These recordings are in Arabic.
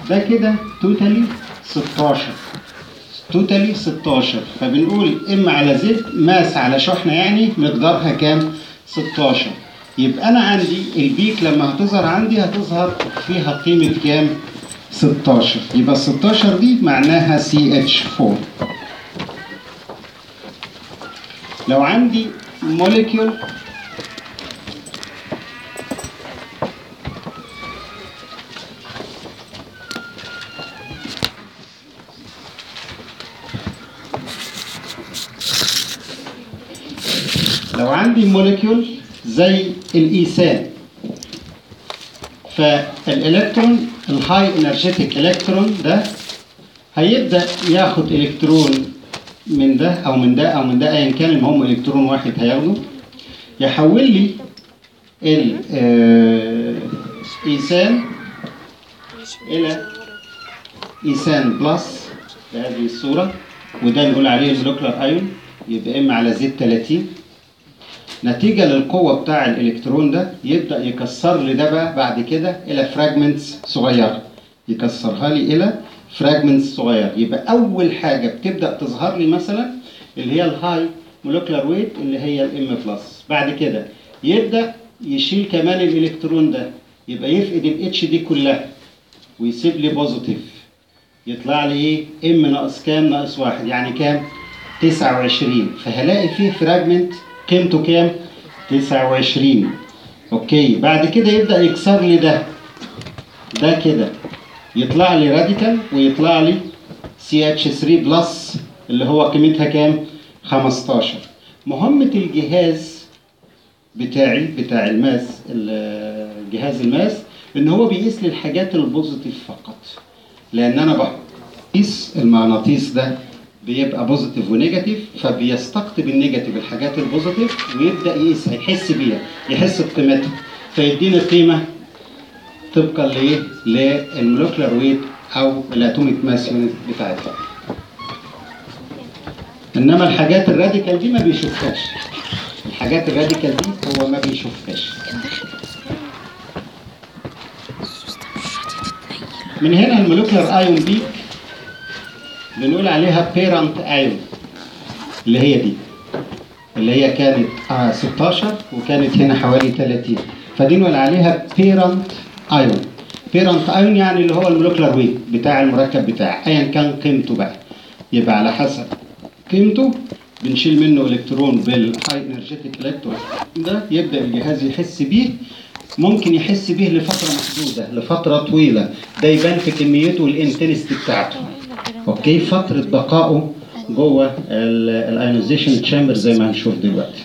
ده كده توتالي 16. توتالي 16. فبنقول ام على زد ماس على شحنه يعني مقدارها كام؟ 16. يبقى انا عندي البيك لما هتظهر عندي هتظهر فيها قيمه كام؟ 16. يبقى 16 دي معناها CH4. لو عندي موليكيول زي الإيثان، فالإلكترون الهاي انرجيتيك إلكترون ده هيبدأ ياخد إلكترون من ده أو من ده أو من ده أيا كان، المهم إلكترون واحد هياخده، يحول لي الإيثان إلى إيثان بلس بهذه الصورة، وده نقول عليه المولكيولار أيون، يبقى ام على زد 30. نتيجة للقوة بتاع الإلكترون ده يبدأ يكسر لي ده بقى بعد كده إلى فراجمنتس صغيرة، يكسرها لي إلى فراجمنتس صغيرة. يبقى أول حاجة بتبدأ تظهر لي مثلا اللي هي الهاي مولكيولار ويت اللي هي الام بلس. بعد كده يبدأ يشيل كمان الإلكترون ده، يبقى يفقد الاتش دي كلها ويسيب لي بوزيتيف، يطلع لي ايه؟ ام ناقص كام؟ ناقص 1، يعني كام؟ 29. فهلاقي فيه فراجمنت قيمته كام؟ 29. اوكي. بعد كده يبدأ يكسر لي ده كده، يطلع لي راديكال ويطلع لي CH3 بلس اللي هو قيمتها كام؟ 15. مهمة الجهاز بتاعي بتاع الماس، جهاز الماس، ان هو بيقيس لي الحاجات البوزيتيف فقط، لان انا بقيس المغناطيس ده بيبقى بوزيتيف ونيجاتيف، فبيستقطب النيجاتيف الحاجات البوزيتيف ويبدا يقيس، يحس بيها، يحس بقيمتها، فيديني قيمه طبقا لايه؟ للمولكيولار ويت او الاتوميك ماس يونت بتاعتها. انما الحاجات الراديكال دي ما بيشوفهاش، الحاجات الراديكال دي هو ما بيشوفهاش. من هنا المولكيولار ايون دي بنقول عليها بيرنت ايون، اللي هي دي اللي هي كانت 16 وكانت هنا حوالي 30، فدي نقول عليها بيرنت ايون. بيرنت ايون يعني اللي هو المولكيولار ويت بتاع المركب بتاعه ايا كان قيمته بقى، يبقى على حسب قيمته بنشيل منه الكترون بالهاي انرجيتيك الكترون ده، يبدا الجهاز يحس بيه. ممكن يحس بيه لفتره محدوده، لفتره طويله، ده يبان في كميته والانتنستي بتاعته. اوكي، فتره بقائه جوه الايونيزيشن تشامبر زي ما هنشوف دلوقتي.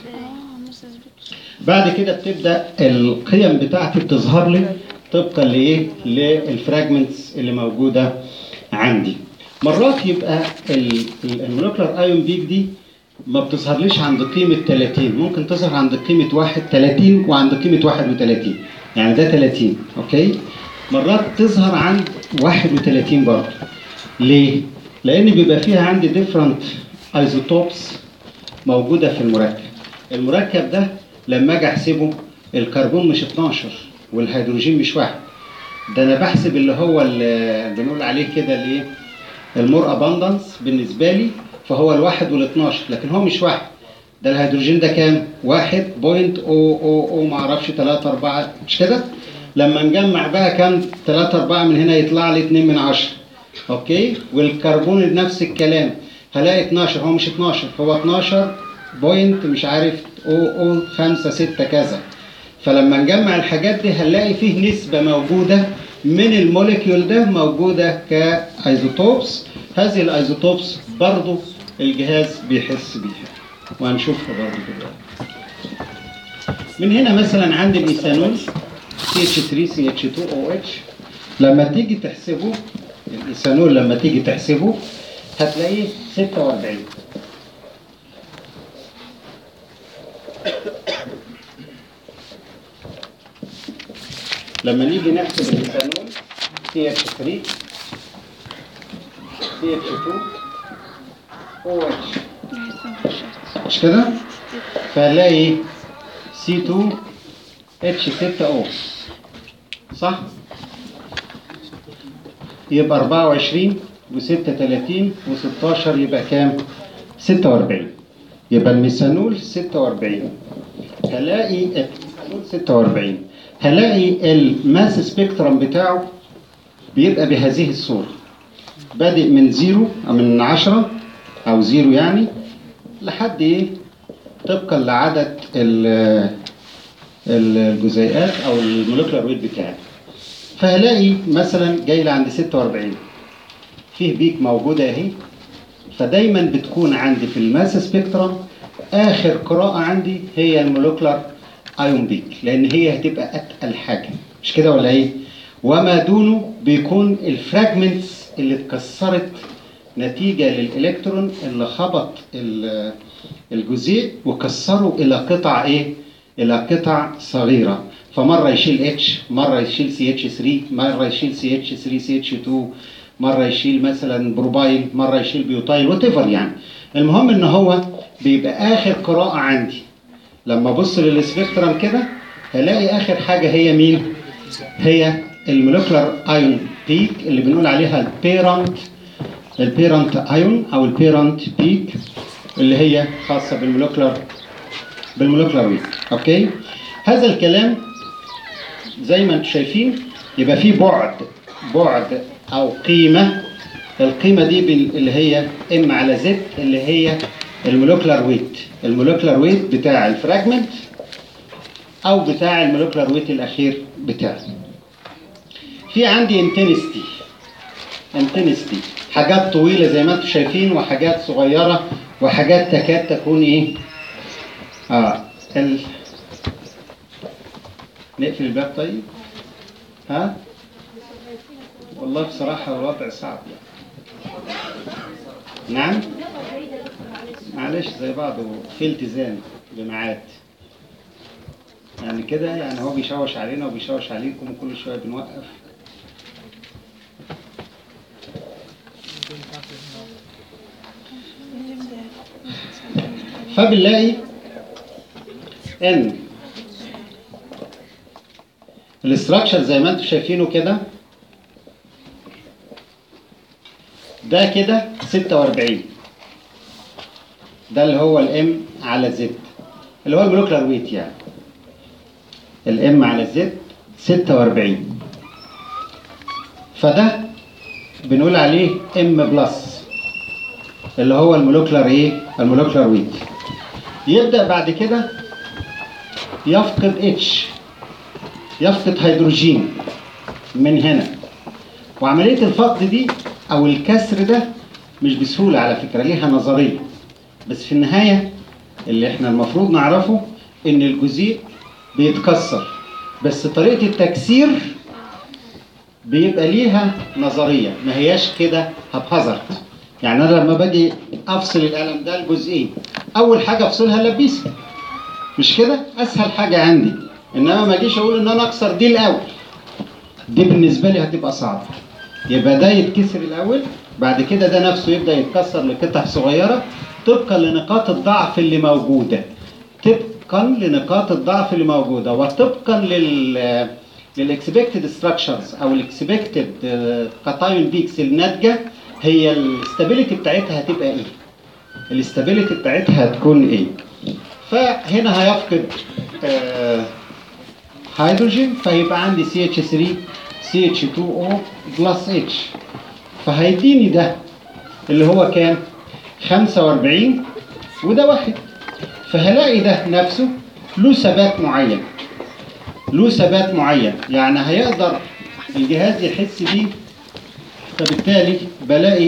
بعد كده بتبدا القيم بتاعتي بتظهر لي طبقا لايه؟ للفراجمنتس اللي موجوده عندي. مرات يبقى المولكيولار ايون بيك دي ما بتظهرليش عند قيمه 30، ممكن تظهر عند قيمه 30 وعند قيمه 31، يعني ده 30. اوكي. مرات تظهر عند 31 برضه. ليه؟ لان بيبقى فيها عندي ديفرنت ايزوتوبس موجوده في المركب. المركب ده لما اجي احسبه الكربون مش 12 والهيدروجين مش 1، ده انا بحسب اللي هو اللي بنقول عليه كده الايه؟ المور اباندنس بالنسبه لي، فهو الواحد وال12، لكن هو مش 1. ده الهيدروجين ده كام؟ 1.000 ما اعرفش 3 4 مش كده؟ لما نجمع بقى كام 3 4 من هنا يطلع لي 2 من 10. اوكي. والكربون نفس الكلام، هلاقي 12، هو مش 12، هو 12 بوينت مش عارف 5 6 كذا. فلما نجمع الحاجات دي هنلاقي فيه نسبة موجودة من الموليكيول ده موجودة كايزوتوبس. هذه الايزوتوبس برضو الجهاز بيحس بيها وهنشوفها برضو دلوقتي. من هنا مثلا عندي الايثانول CH3CH2OH، لما تيجي تحسبه الايثانول لما تيجي تحسبه هتلاقيه 46. لما نيجي نحسب الايثانول CH3 CH2OH مش كده؟ فهنلاقي C2H6O صح؟ يبقى 24 و36 و16 يبقى كام؟ 46. يبقى الميثانول 46. هلاقي الميثانول 46. هلاقي الماس سبيكترم بتاعه بيبقى بهذه الصورة، بادئ من 0 أو من 10 أو 0 يعني لحد إيه؟ طبقا لعدد الجزيئات أو المولكيولار ويت بتاعه. فهلاقي مثلا جاي لعند 46 فيه بيك موجودة أهي. فدايما بتكون عندي في الماس سبيكترم آخر قراءة عندي هي المولكيولار ايون بيك، لأن هي هتبقى أتقل حاجة، مش كده ولا إيه؟ وما دونه بيكون الفراجمنتس اللي اتكسرت نتيجة للإلكترون اللي خبط الجزيء وكسره إلى قطع إيه؟ إلى قطع صغيرة. فمرة يشيل H، مرة يشيل CH3، مرة يشيل CH3 CH2، مرة يشيل مثلا بروبايل، مرة يشيل بيوتايل، واتيفر يعني. المهم إن هو بيبقى آخر قراءة عندي. لما أبص للسبيكترم كده هلاقي آخر حاجة هي مين؟ هي المولكيولار ايون بيك اللي بنقول عليها البيرنت ايون او البيرنت بيك، اللي هي خاصه بالمولكيولار ويت. اوكي، هذا الكلام زي ما انتم شايفين يبقى فيه بعد او قيمه. القيمه دي اللي هي ام على زد، اللي هي المولكيولار ويت بتاع الفراجمنت او بتاع المولكيولار ويت الاخير بتاعي. في عندي انتنستي، حاجات طويلة زي ما انتم شايفين وحاجات صغيرة وحاجات تكاد تكون ايه؟ نقفل الباب طيب؟ ها؟ والله بصراحة الوضع صعب يعني. نعم؟ معلش زي بعضه، في التزام بميعاد. يعني كده يعني هو بيشوش علينا وبيشوش عليكم وكل شوية بنوقف. فبنلاقي ان الاستراكشر زي ما انتم شايفينه كده، ده كده 46، ده اللي هو الام على زد اللي هو المولكيولار ويت يعني. الام على زد 46، فده بنقول عليه ام بلس اللي هو المولكيولار ايه؟ المولكيولار ويت. يبدأ بعد كده يفقد اتش، يفقد هيدروجين من هنا. وعملية الفقد دي او الكسر ده مش بسهولة على فكرة، ليها نظرية، بس في النهاية اللي احنا المفروض نعرفه ان الجزيء بيتكسر، بس طريقة التكسير بيبقى ليها نظرية، ما هياش كده هبهزرت. يعني انا لما باجي افصل القلم ده لجزئين، اول حاجة افصلها اللبيسة، مش كده؟ اسهل حاجة عندي. انما ما اجيش اقول ان انا اكسر دي الاول، دي بالنسبة لي هتبقى صعبة. يبقى ده يتكسر الاول، بعد كده ده نفسه يبدأ يتكسر لقطع صغيرة طبقا لنقاط الضعف اللي موجودة، وطبقا للاكسبكتد ستراكشرز او الاكسبكتد كاتايون بيكس الناتجة. هي الاستابيليتي بتاعتها هتبقى ايه؟ الاستابيليتي بتاعتها هتكون ايه؟ فهنا هيفقد هيدروجين، فيبقى عندي CH3 CH2O بلس H، فهيديني ده اللي هو كام؟ 45 وده 1. فهلاقي ده نفسه له ثبات معين، يعني هيقدر الجهاز يحس بيه. فبالتالي بلاقي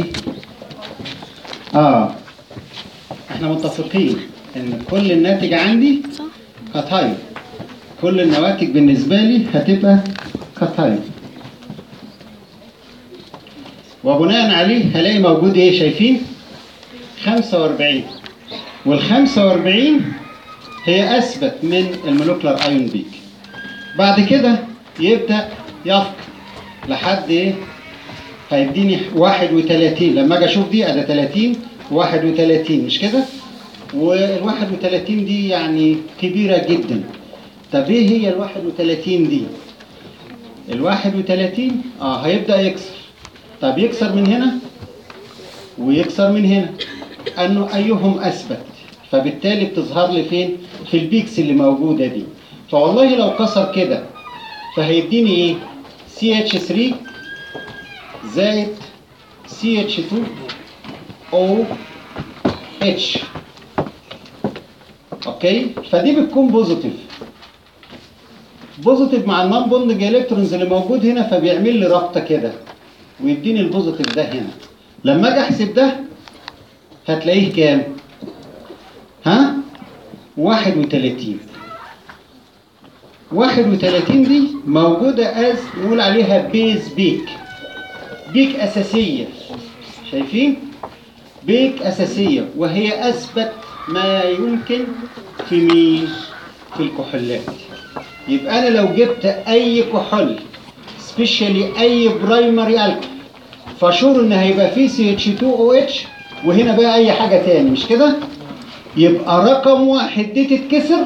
احنا متفقين ان كل الناتج عندي كاتايون، كل النواتج بالنسبة لي هتبقى كاتايون، وبناء عليه هلاقي موجود ايه؟ شايفين 45، وال45 هي اثبت من المولكيولار ايون بيك. بعد كده يبدأ يفقد لحد ايه؟ هيديني 31. لما اجي اشوف دي ادي 30 و31، مش كده؟ وال31 دي يعني كبيرة جدا. طب ايه هي ال31 دي؟ ال31 هيبدأ يكسر. طب يكسر من هنا ويكسر من هنا، انه ايهم اثبت، فبالتالي بتظهر لي فين؟ في البيكس اللي موجوده دي. فوالله لو كسر كده فهيديني ايه؟ CH3 زائد CH2OH. اوكي، فدي بتكون بوزيتيف مع النون بوندنج الكترونز اللي موجود هنا، فبيعمل لي رابطه كده ويديني البوزيتيف ده هنا. لما اجي احسب ده هتلاقيه كام؟ ها؟ 31. 31 دي موجوده از نقول عليها بيز بيك اساسيه. شايفين؟ بيك اساسيه، وهي اثبت ما يمكن في مين؟ في الكحولات. يبقى انا لو جبت اي كحول سبيشالي اي برايمري الكحول، فشور ان هيبقى فيه CH2OH، وهنا بقى اي حاجه تاني، مش كده؟ يبقى رقم واحد دي تتكسر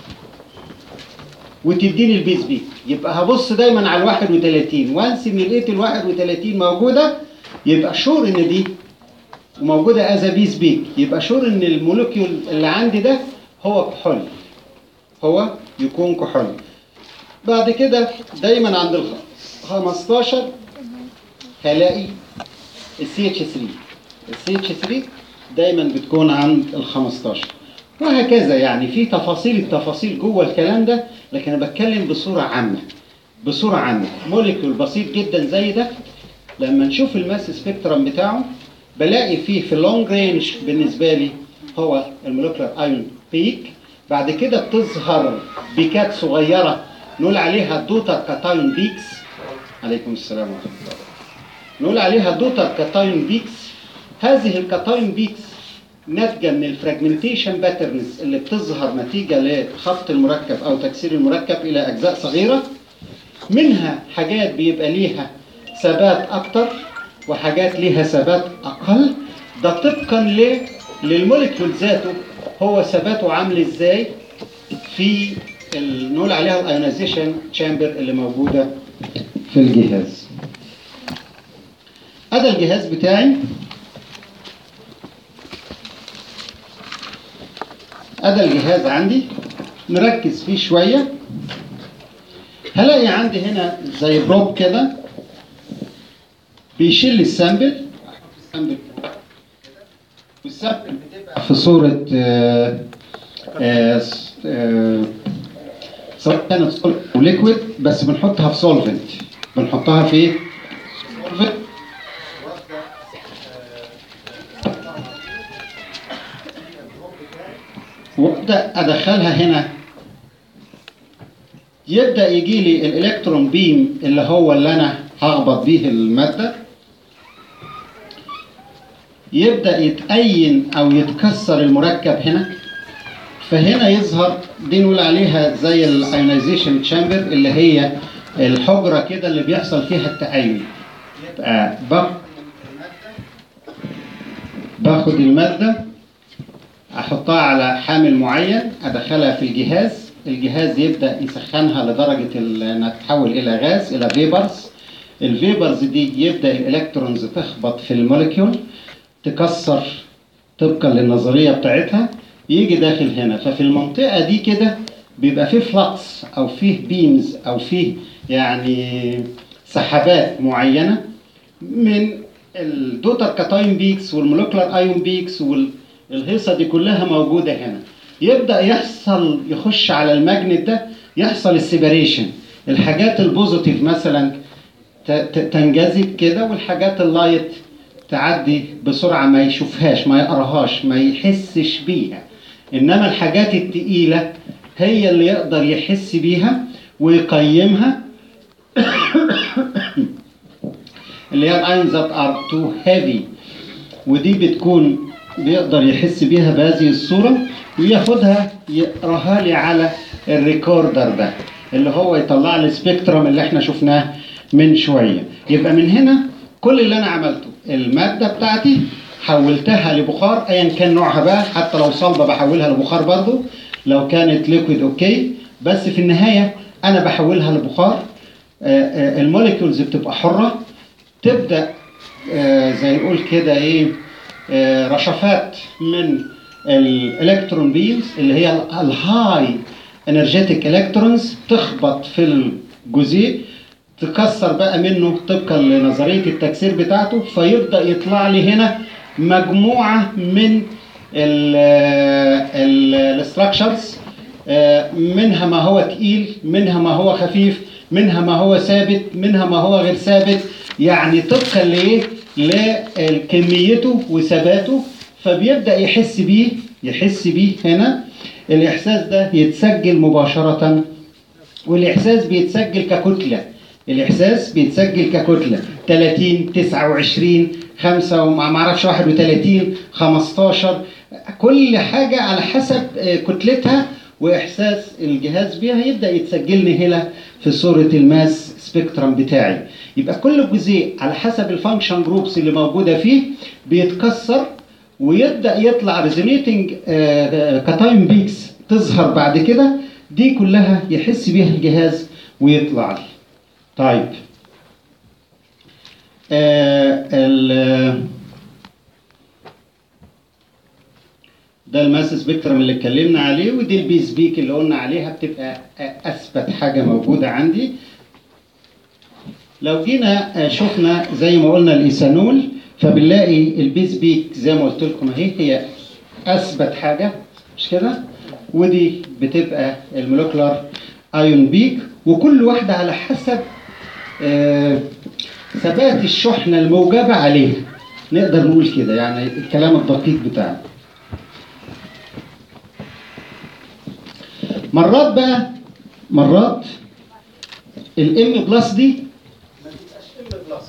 وتديني البيز بيك. يبقى هبص دايما على ال 31، وانس ان لقيت ال 31 موجوده يبقى شور ان دي وموجوده از بيز بيك، يبقى شور ان المولكيول اللي عندي ده هو كحول، هو يكون كحول. بعد كده دايما عند ال 15 هلاقي ال CH3 دايما بتكون عند ال 15، وهكذا. يعني في التفاصيل جوه الكلام ده، لكن انا بتكلم بصوره عامه. موليكيول بسيط جدا زي ده لما نشوف الماس سبيكترم بتاعه بلاقي فيه في اللونج رينج بالنسبه لي هو المولكيولر ايون بيك. بعد كده بتظهر بيكات صغيره نقول عليها دوتر كاتايون بيكس. عليكم السلام ورحمه الله. نقول عليها دوتر كاتايون بيكس. هذه الكاتايون بيكس ناتجه من الفراجمنتيشن باترنز اللي بتظهر نتيجه لخبط المركب او تكسير المركب الى اجزاء صغيره. منها حاجات بيبقى ليها ثبات اكتر وحاجات ليها ثبات اقل، ده طبقا للموليكيول ذاته هو ثباته عامل ازاي في نقول عليها الايونيزيشن تشامبر اللي موجوده في الجهاز. هذا الجهاز بتاعي، هذا الجهاز عندي نركز فيه شويه. هلاقي عندي هنا زي بروب كده بيشيل السامبل، والسامبل بتبقى في صوره سواء كانت سولفنت او ليكويد، بس بنحطها في سولفنت. بنحطها في سولفنت وابدا ادخلها هنا. يبدا يجي لي الالكترون بيم اللي هو اللي انا هخبط بيه الماده، يبدا يتأين او يتكسر المركب هنا. فهنا يظهر دي نقول عليها زي الايونيزيشن تشامبر اللي هي الحجره كده اللي بيحصل فيها التأين. يبقى باخد الماده احطها على حامل معين، ادخلها في الجهاز يبدا يسخنها لدرجه انها تتحول الى غاز، الى فيبرز. الفيبرز دي يبدا الالكترونز تخبط في الموليكيول تكسر طبقا للنظريه بتاعتها، يجي داخل هنا. ففي المنطقه دي كده بيبقى فيه فلكس او فيه بيمز او فيه يعني سحبات معينه من الدوتر كاتايون بيكس والمولكيولر ايون بيكس والهيصه دي كلها موجوده هنا. يبدا يخش على الماجنت ده، يحصل السيبريشن. الحاجات البوزيتيف مثلا تنجذب كده، والحاجات اللايت تعدي بسرعه، ما يشوفهاش، ما يقراهاش، ما يحسش بيها. انما الحاجات التقيله هي اللي يقدر يحس بيها ويقيمها اللي هي الايونز ذات ار تو هيفي، ودي بتكون بيقدر يحس بيها بهذه الصوره وياخدها يقراها لي على الريكوردر ده اللي هو يطلع لي السبيكترم اللي احنا شفناه من شويه. يبقى من هنا كل اللي انا عملته الماده بتاعتي حولتها لبخار ايا كان نوعها بقى، حتى لو صلبه بحولها لبخار برضو، لو كانت ليكويد اوكي، بس في النهايه انا بحولها لبخار. الموليكيولز بتبقى حره، تبدا زي نقول كده ايه، رشفات من الالكترون بيمز اللي هي الهاي انرجيتك الكترونز تخبط في الجزيء، تكسر بقى منه طبقا لنظريه التكسير بتاعته، فيبدا يطلع لي هنا مجموعه من الاستراكشرز، منها ما هو تقيل، منها ما هو خفيف، منها ما هو ثابت، منها ما هو غير ثابت، يعني طبقا لايه؟ لكميته وثباته. فبيبدا يحس بيه هنا. الاحساس ده يتسجل مباشره، والاحساس بيتسجل ككتله. الاحساس بيتسجل ككتله 30 29 5 وما اعرفش 31 15، كل حاجه على حسب كتلتها واحساس الجهاز بيها يبدا يتسجل لي هنا في صوره الماس سبيكترم بتاعي. يبقى كل جزيء على حسب الفانكشن جروبس اللي موجوده فيه بيتكسر ويبدا يطلع ريزونيتنج كتايم بيكس تظهر بعد كده، دي كلها يحس بيها الجهاز ويطلع لي. طيب ده الماس سبيكترم اللي اتكلمنا عليه، ودي البي سبيك اللي قلنا عليها بتبقى اثبت حاجه موجوده عندي. لو جينا شفنا زي ما قلنا الايثانول، فبنلاقي البي سبيك زي ما قلت لكم اهي هي اثبت حاجه، مش كده؟ ودي بتبقى المولكولار ايون بيك، وكل واحده على حسب ثبات الشحنه الموجبه عليها، نقدر نقول كده يعني الكلام الدقيق بتاعنا. مرات الام بلس دي ما تبقاش ام بلس،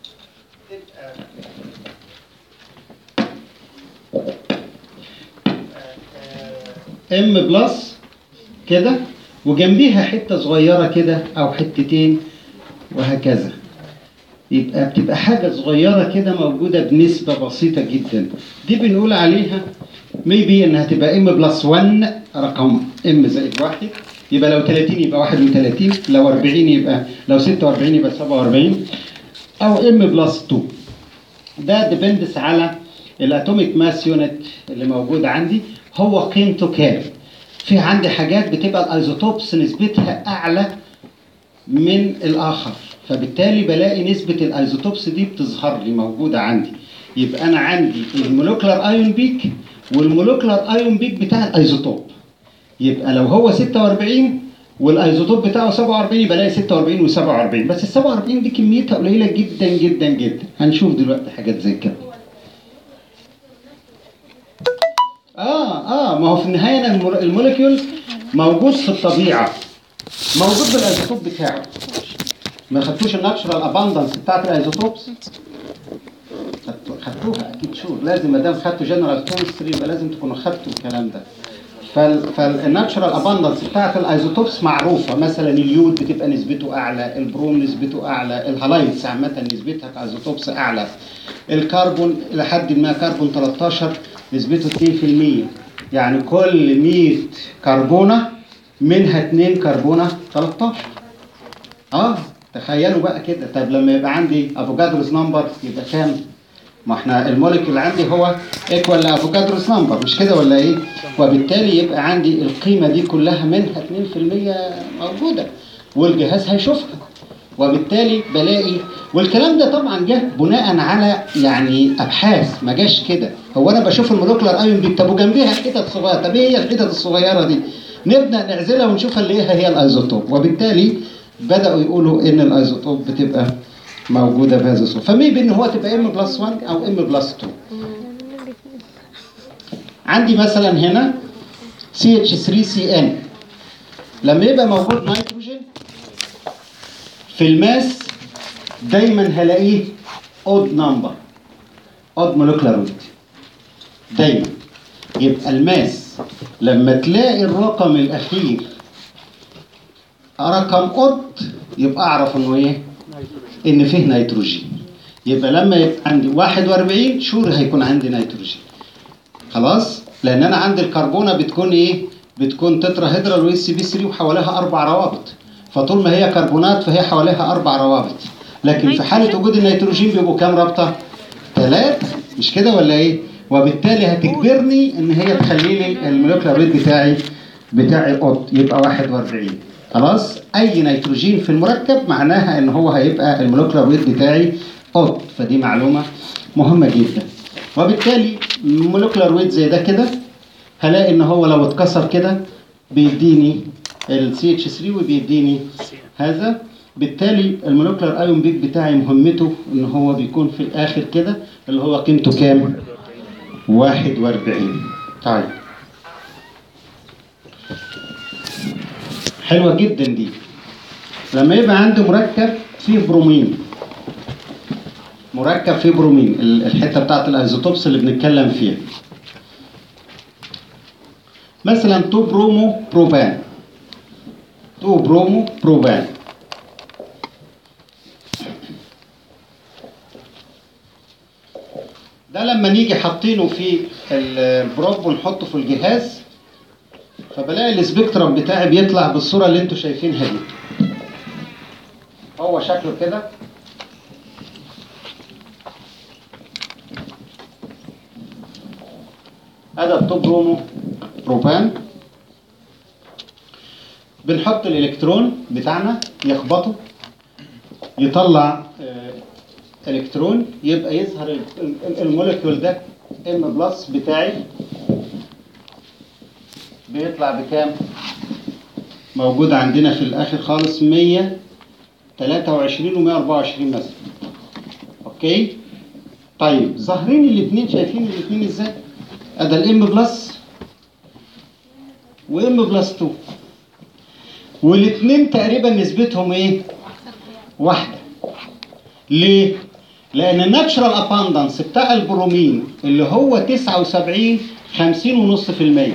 تبقى ام بلس كده وجنبيها حته صغيره كده او حتتين وهكذا، يبقى بتبقى حاجه صغيره كده موجوده بنسبه بسيطه جدا. دي بنقول عليها ميبي انها تبقى ام بلس 1 رقم ام زائد 1، يبقى لو 30 يبقى 31، لو 40 يبقى، لو 46 يبقى 47، او ام بلس 2. ده ديبندس على الاتوميك ماس يونت اللي موجود عندي، هو قيمته كام. في عندي حاجات بتبقى الايزوتوبس نسبتها اعلى من الاخر، فبالتالي بلاقي نسبه الايزوتوبس دي بتظهر لي موجوده عندي. يبقى انا عندي المولكولار ايون بيك والمولكولار ايون بيك بتاع الايزوتوب. يبقى لو هو 46 والايزوتوب بتاعه 47 يبقى الاقي 46 و47، بس ال 47 دي كميتها قليله جدا جدا جدا. هنشوف دلوقتي حاجات زي كده. ما هو في النهايه أنا الموليكيول موجود في الطبيعه، موجود بالايزوتوب بتاعه. ما خدتوش الناتشورال اباندنس بتاعت الايزوتوبس؟ خدتوها اكيد. شو لازم ما دام خدتوا جنرال كيمستري يبقى لازم تكونوا خدتوا الكلام ده. فالناتشورال اباندنس بتاعت الايزوتوبس معروفه، مثلا اليود بتبقى نسبته اعلى، البروم نسبته اعلى، الهالايتس عامه نسبتها كايزوتوبس اعلى، الكربون لحد ما كربون 13 نسبته 2%، يعني كل 100 كربونه منها 2 كربونه 13. تخيلوا بقى كده. طب لما يبقى عندي افوكادروس نمبر يبقى كام؟ ما احنا الموليكيول عندي هو ايكوال لافوكادروس نمبر، مش كده ولا ايه؟ وبالتالي يبقى عندي القيمه دي كلها منها 2% موجوده والجهاز هيشوفها، وبالتالي بلاقي. والكلام ده طبعا جه بناء على يعني ابحاث، ما جاش كده. هو انا بشوف المولكيولار ايون دي، طب وجنبيها حتت صغيره، طب ايه هي الحتت الصغيره دي؟ نبدا نعزلها ونشوفها اللي هي الايزوتوب، وبالتالي بداوا يقولوا ان الايزوتوب بتبقى موجوده بهذا الصوره. فميبي ان هو تبقى ام بلس 1 او ام بلس 2. عندي مثلا هنا CH3CN لما يبقى موجود نيتروجين في الماس دايما هلاقيه اود نمبر، اود مولكيولار ويت دايما. يبقى الماس لما تلاقي الرقم الاخير رقم اود يبقى اعرف انه ايه؟ ان فيه نيتروجين. يبقى لما يبقى عندي 41 شور هيكون عندي نيتروجين. خلاص؟ لان انا عندي الكربونه بتكون ايه؟ بتكون تترا هيدرال وSp3 وحواليها 4 روابط. فطول ما هي كربونات فهي حواليها 4 روابط. لكن في حاله وجود النيتروجين بيبقوا كام رابطه؟ 3، مش كده ولا ايه؟ وبالتالي هتجبرني ان هي تخلي لي المولكيولار ويت بتاعي اوت، يبقى 41. خلاص، اي نيتروجين في المركب معناها ان هو هيبقى المولكيولار ويت بتاعي اوت، فدي معلومه مهمه جدا. وبالتالي المولكيولار ويت زي ده كده هلاقي ان هو لو اتكسر كده بيديني ال CH3 وبيديني هذا. بالتالي المولكيولار ايون بيك بتاعي مهمته ان هو بيكون في الاخر كده اللي هو قيمته كام؟ 41. طيب حلوه جدا دي. لما يبقى عندي مركب فيه برومين، مركب فيه برومين، الحته بتاعت الايزوتوبس اللي بنتكلم فيها، مثلا 2 برومو بروبان، 2 برومو بروبان، ده لما نيجي حاطينه في البروب ونحطه في الجهاز فبلاقي السبيكترم بتاعي بيطلع بالصوره اللي انتوا شايفينها دي. هو شكله كده، هذا التوب برومو بروبان. بنحط الالكترون بتاعنا يخبطه يطلع الكترون، يبقى يظهر المولكيول ده ام بلس بتاعي بيطلع بكام؟ موجود عندنا في الاخر خالص 123 و124 مثلا. اوكي؟ طيب ظاهرين الاثنين، شايفين الاثنين ازاي؟ ادي الام بلس وام بلس 2، والاثنين تقريبا نسبتهم ايه؟ واحده. ليه؟ لان الناتشرال اباندنس بتاع البرومين اللي هو 79 50.5%،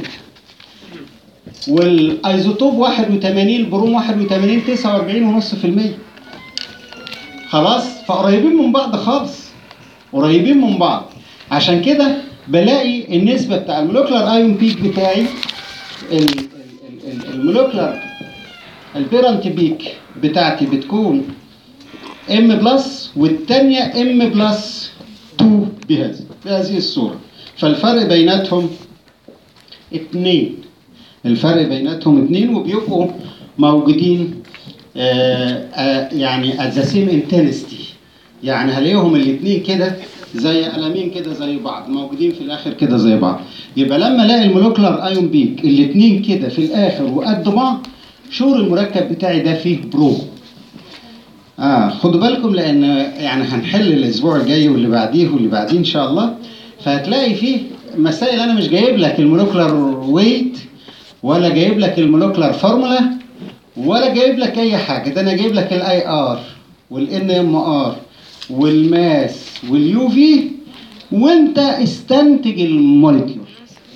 والايزوتوب 81 البروم 81 49.5%. خلاص، فقريبين من بعض خالص، قريبين من بعض. عشان كده بلاقي النسبه بتاع المولكيولار ايون بيك بتاعي، المولكيولار البيرنت بيك بتاعتي بتكون ام بلس والثانيه ام بلس 2 بهذه الصوره. فالفرق بيناتهم 2، الفرق بيناتهم 2 وبيبقوا موجودين يعني at the same intensity، يعني هلاقيهم الاثنين كده زي قلمين كده زي بعض، موجودين في الاخر كده زي بعض. يبقى لما الاقي المولكيولار ايون بيك الاثنين كده في الاخر وقد بعض، شور المركب بتاعي ده فيه برو. خدوا بالكم، لان يعني هنحل الاسبوع الجاي واللي بعديه واللي بعديه ان شاء الله، فهتلاقي فيه مسائل انا مش جايب لك المولكيولار ويت ولا جايب لك المولكيولار فورمولا ولا جايب لك اي حاجه، ده انا جايب لك الاي ار والان ام ار والماس واليو في، وانت استنتج المولكيول،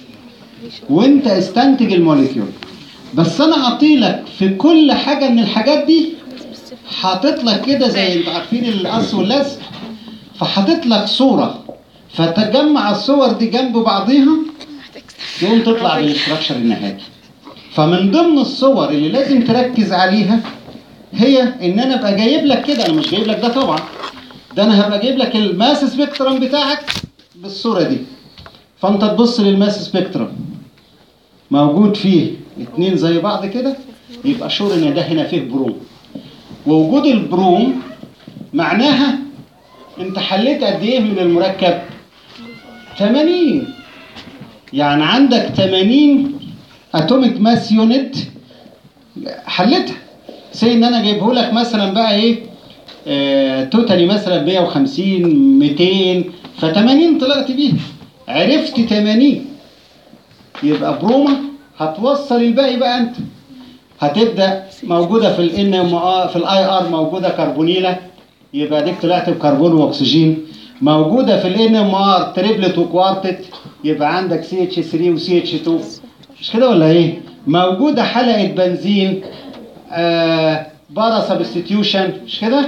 وانت استنتج المولكيول. بس انا اعطيلك في كل حاجه من الحاجات دي حاطط لك كده زي انتوا عارفين القص واللزق، فحاطط لك صوره، فتجمع الصور دي جنب بعضيها يقوم تطلع بالاستراكشر النهائي. فمن ضمن الصور اللي لازم تركز عليها هي ان انا ابقى جايب لك كده، انا مش جايب لك ده طبعا، ده انا هبقى جايب لك الماس سبيكترم بتاعك بالصوره دي. فانت تبص للماس سبيكترم موجود فيه 2 زي بعض كده، يبقى شور ان ده هنا فيه بروم. ووجود البروم معناها انت حليت قد ايه من المركب؟ 80. يعني عندك 80 اتوميك ماس يونت حلتها. سي ان انا جايبه لك مثلا بقى ايه توتالي مثلا 150 200، ف80 طلعت بيها، عرفت 80 يبقى بروما. هتوصل الباقي بقى انت، هتبدا موجوده في الان ام ار، في الاي ار موجوده كربونيله، يبقى ديك طلعت بكربون واكسجين. موجوده في الان ام ار تريبلت وكوارتت، يبقى عندك سي اتش 3 وسي اتش 2، مش كده ولا ايه؟ موجوده حلقه بنزين بارا سبستيتيوشن، مش كده؟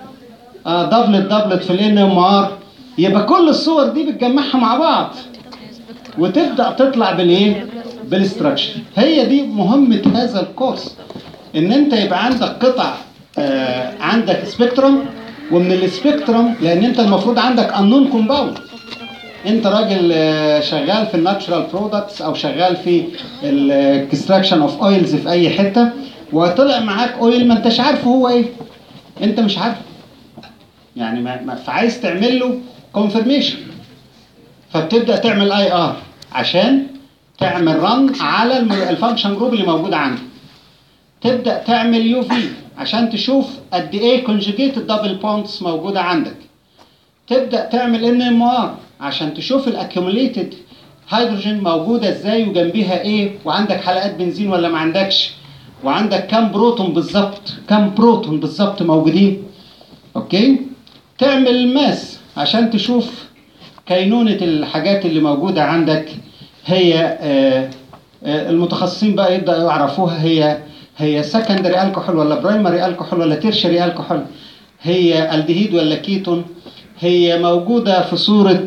دبلت في الان ام ار. يبقى كل الصور دي بتجمعها مع بعض وتبدا تطلع بالايه؟ بالاستراكشر. هي دي مهمه هذا الكورس، ان انت يبقى عندك قطع، عندك سبيكترم ومن السبيكترم، لان انت المفروض عندك انون كومباوند. انت راجل شغال في الناتشرال برودكتس او شغال في الاكستراكشن اوف اويلز في اي حته، وطلع معاك اويل ما انتش عارفه هو ايه، انت مش عارفه يعني فعايز تعمل له كونفirmation، فبتبدا تعمل اي ار عشان تعمل رن على الفانكشن جروب اللي موجود عندك. تبدا تعمل يو في عشان تشوف قد ايه كونجوجيتد دبل بوندز موجوده عندك. تبدا تعمل ان ام ار عشان تشوف الاكيوميليتد هيدروجين موجوده ازاي وجنبيها ايه، وعندك حلقات بنزين ولا ما عندكش، وعندك كام بروتون بالظبط، كام بروتون بالظبط موجودين. اوكي. تعمل ماس عشان تشوف كينونه الحاجات اللي موجوده عندك. هي المتخصصين بقى يبداوا يعرفوها، هي سكندري الكحول ولا برايمري الكحول ولا تيرشري الكحول، هي الدهيد ولا كيتون، هي موجوده في صوره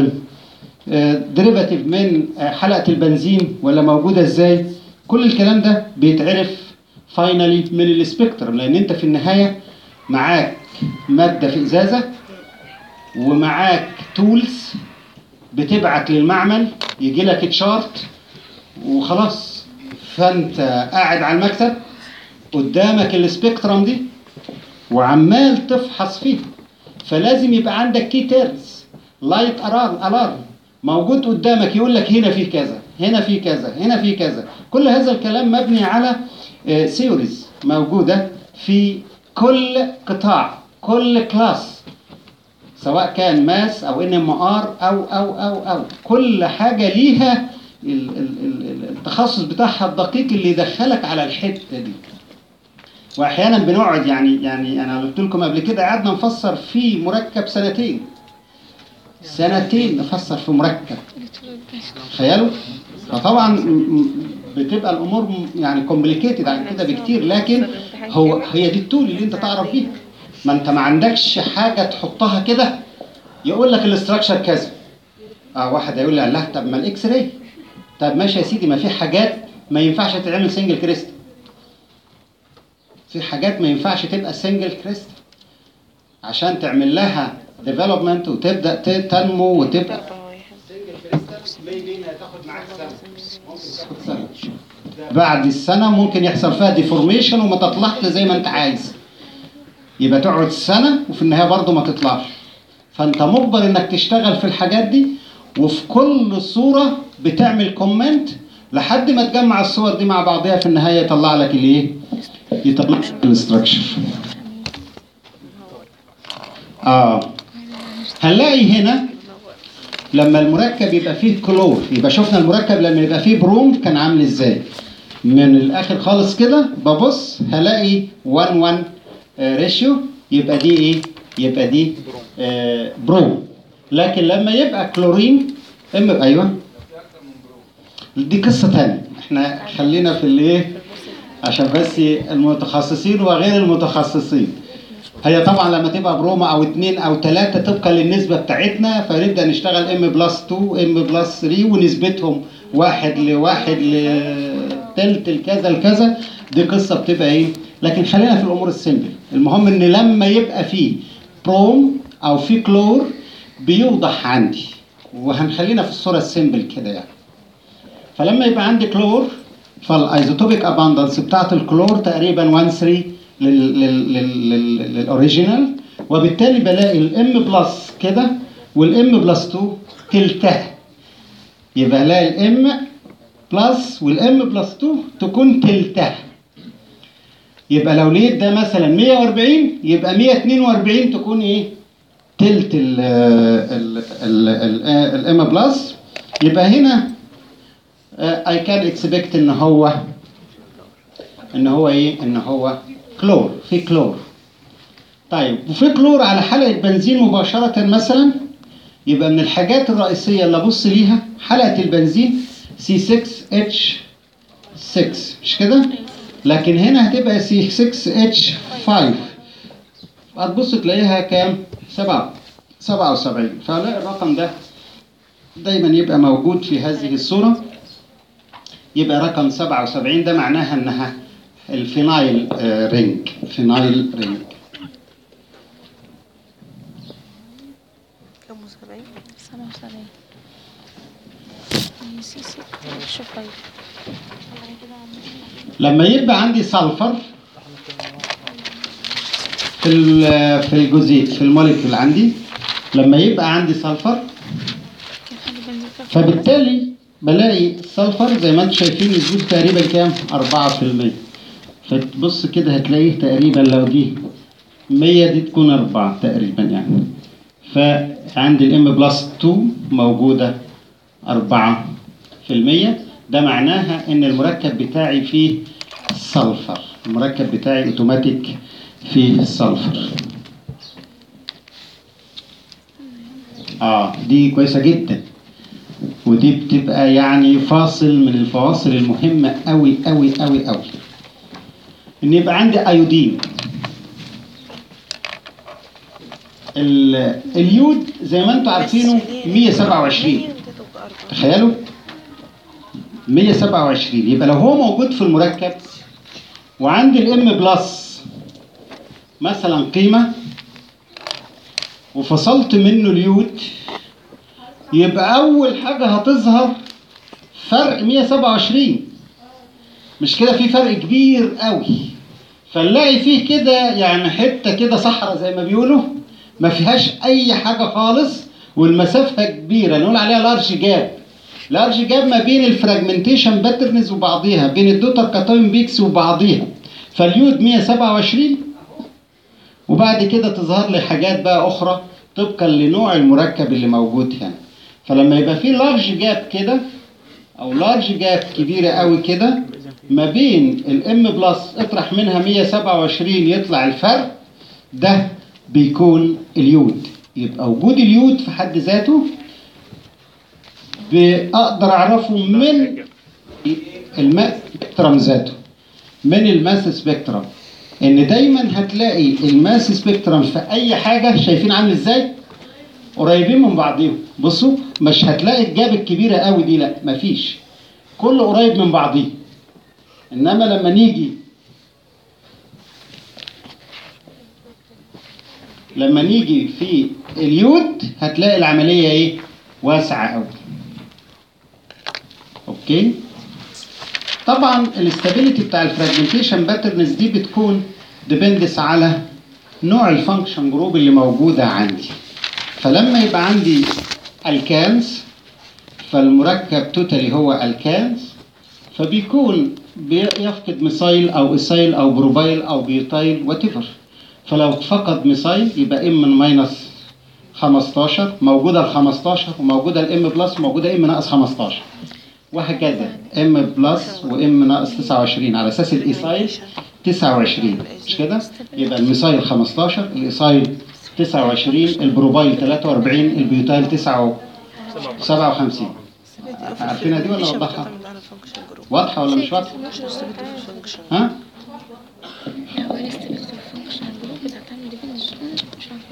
ديريفاتيف من حلقه البنزين ولا موجوده ازاي. كل الكلام ده بيتعرف فاينالي من السبيكترم، لان انت في النهايه معاك ماده في ازازه ومعاك تولز بتبعت للمعمل يجي لك تشارت وخلاص. فانت قاعد على المكتب قدامك السبيكترم دي وعمال تفحص فيه، فلازم يبقى عندك كي تيرز لايت الارم موجود قدامك يقول لك هنا في كذا، هنا في كذا، هنا في كذا. كل هذا الكلام مبني على ثيوريز موجوده في كل قطاع، كل كلاس، سواء كان ماس او ان ام ار او كل حاجه ليها التخصص بتاعها الدقيق اللي يدخلك على الحته دي. واحيانا بنقعد يعني انا قلت لكم قبل كده قعدنا نفسر في مركب سنتين نفسر في مركب، تخيلوا. فطبعا بتبقى الامور يعني كومبليكيتد عن كده بكتير، لكن هي دي التول اللي انت تعرف بيها. ما انت ما عندكش حاجه تحطها كده يقول لك الاستراكشر كذا. واحد هيقول لي الله، طب ما الاكس راي. طب ماشي يا سيدي، ما في حاجات ما ينفعش تتعمل سنجل كريست، في حاجات ما ينفعش تبقى سنجل كريست عشان تعمل لها ديفلوبمنت وتبدا تنمو وتبقى سنجل كريست. ميبي هتاخد معاك سنه، بعد السنه ممكن يحصل فيها ديفورميشن وما تطلعش زي ما انت عايز، يبقى تقعد سنه وفي النهايه برضه ما تطلعش. فانت مجبر انك تشتغل في الحاجات دي، وفي كل صوره بتعمل كومنت لحد ما تجمع الصور دي مع بعضها، في النهايه يطلع لك الايه؟ يطلع لك الاستراكشر. هنلاقي هنا لما المركب يبقى فيه كلور، يبقى شفنا المركب لما يبقى فيه بروم كان عامل ازاي. من الاخر خالص كده ببص هلاقي 1:1 ريشيو، يبقى دي ايه؟ يبقى دي بروم. لكن لما يبقى كلورين ايوه دي قصه ثانيه، احنا خلينا في الايه عشان بس المتخصصين وغير المتخصصين. هي طبعا لما تبقى بروما او 2 أو 3 طبقا للنسبه بتاعتنا، فنبدا نشتغل M+2 M+3 ونسبتهم 1 ل1 لتلت الكذا الكذا. دي قصه بتبقى ايه، لكن خلينا في الامور السيمبل. المهم ان لما يبقى فيه بروم او فيه كلور بيوضح عندي، وهنخلينا في الصوره السيمبل كده يعني. فلما يبقى عندي كلور فالايزوتوبيك اباندنس بتاعت الكلور تقريبا 1:3 للاوريجينال، وبالتالي بلاقي الام بلس كده والام بلس 2 تلتها، يبقى الاقي الام بلس والام بلس 2 تكون تلتها. يبقى لو لقيت ده مثلا 140 يبقى 142 تكون ايه؟ تلت الام بلس. يبقى هنا I can expect ان هو ايه؟ ان هو كلور، في كلور. طيب وفي كلور على حلقة بنزين مباشرة مثلا، يبقى من الحاجات الرئيسية اللي ابص ليها حلقة البنزين C6H6 مش كده؟ لكن هنا هتبقى C6H5، هتبص تلاقيها كام؟ 77. فهلاقي الرقم ده دايما يبقى موجود في هذه الصورة، يبقى رقم 77 ده معناها انها الفينايل رينج، فينايل رينج. كام و70 77 سي شوف طيب لما يبقى عندي سلفر في الجزيء في الموليكيول عندي، لما يبقى عندي سلفر فبالتالي بلاقي السلفر زي ما انتم شايفين نسبته تقريبا كام؟ 4%. فتبص كده هتلاقيه تقريبا لو دي 100 دي تكون 4 تقريبا يعني. فعندي الام بلس 2 موجودة 4%. ده معناها ان المركب بتاعي فيه سلفر، المركب بتاعي اوتوماتيك فيه السلفر. دي كويسة جدا، ودي بتبقى يعني فاصل من الفواصل المهمة قوي قوي قوي قوي، ان يبقى عندي ايودين. اليود زي ما انتم عارفينه 127. تخيلوا 127. يبقى لو هو موجود في المركب وعندي الام بلس مثلا قيمة وفصلت منه اليود، يبقى اول حاجة هتظهر فرق 127. مش كده؟ في فرق كبير قوي. فنلاقي فيه كده يعني حتة كده صحراء زي ما بيقولوا، ما فيهاش اي حاجة خالص، والمسافة كبيرة، نقول عليها لارج جاب. لارج جاب ما بين الفراجمنتيشن باترنز وبعضيها، بين الدوتر كاتايون بيكس وبعضيها. فاليود 127، وبعد كده تظهر لي حاجات بقى اخرى طبقا لنوع المركب اللي موجود هنا. فلما يبقى فيه لارج جاب كده او لارج جاب كبيرة قوي كده ما بين الام بلس، اطرح منها 127 يطلع الفرق ده، بيكون اليود. يبقى وجود اليود في حد ذاته بقدر اعرفه من الماس سبيكترم ذاته، من الماس سبيكترم. ان دايما هتلاقي الماس سبيكترم في اي حاجه شايفين عامل ازاي؟ قريبين من بعضهم. بصوا مش هتلاقي الجاب الكبيره قوي دي، لا مفيش، كله قريب من بعضيه. انما لما نيجي في اليود هتلاقي العمليه ايه؟ واسعه قوي. اوكي. طبعا الاستابيليتي بتاع الفراجمنتيشن باترنز دي بتكون ديبندس على نوع الفانكشن جروب اللي موجوده عندي. فلما يبقى عندي الكانز، فالمركب توتالي هو الكانز، فبيكون بيفقد ميثايل او ايثايل او بروبايل او بيوتايل واتيفر. فلو فقد ميثايل يبقى ام ماينس 15 موجوده ال 15، وموجوده الام بلس، وموجوده ام ناقص 15، وهكذا ام بلس وام ناقص 29 على اساس الايثايل 29. مش كده؟ يبقى الميثايل 15، الايثايل 29، البروبايل 43، البيوتايل 57. عارفينها دي ولا اوضحها؟ واضحه ولا مش واضحه؟ ها؟ هو الاستبكتور فانكشن جروب بتعتمد مش عارفه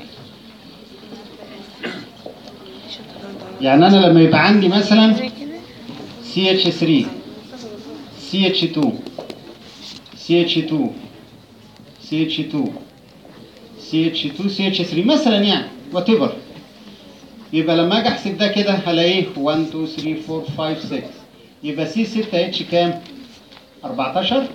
ايه. يعني انا لما يبقى عندي مثلا زي كده CH3 CH2 CH2 CH2 CH2 CH3 مثلا يعني whatever، يبقى لما اجي احسب ده كده هلاقيه 1 2 3 4 5 6، يبقى C 6 H كام؟ 14.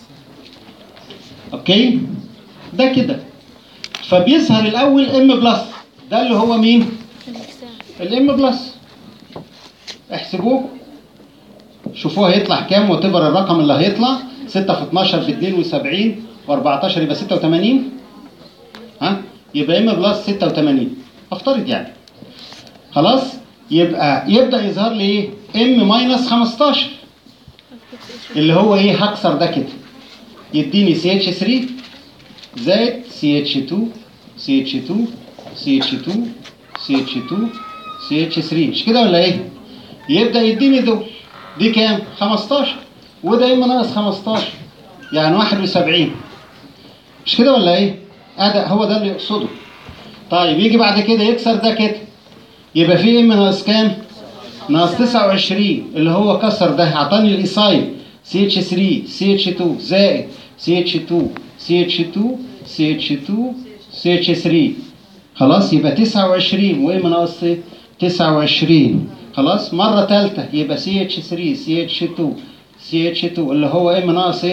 اوكي ده كده. فبيظهر الاول ام بلس، ده اللي هو مين؟ الام بلس. احسبوه شوفوه هيطلع كام، وتبر الرقم اللي هيطلع 6 في 12 ب 72 و14 يبقى 86. ها؟ يبقى ام بلس 86 افترض يعني. خلاص يبقى يبدا يظهر لي ايه؟ ام ماينس 15 اللي هو ايه؟ هكسر ده كده يديني CH3 زائد CH2 CH2 CH2 CH2 CH3. مش كده ولا ايه؟ يبدا يديني دول. دي كام؟ 15، وده ام ناقص 15 يعني 71. مش كده ولا ايه؟ هو ده اللي يقصده. طيب يجي بعد كده يكسر ده كده، يبقى في ام ناقص كام؟ ناقص 29 اللي هو كسر ده، اعطاني الايثايل CH3 CH2 زائد CH2 CH2 CH2 CH3 خلاص يبقى 29 وام ناقص 29. خلاص مرة ثالثة يبقى CH3 CH2 CH2 اللي هو ام ناقص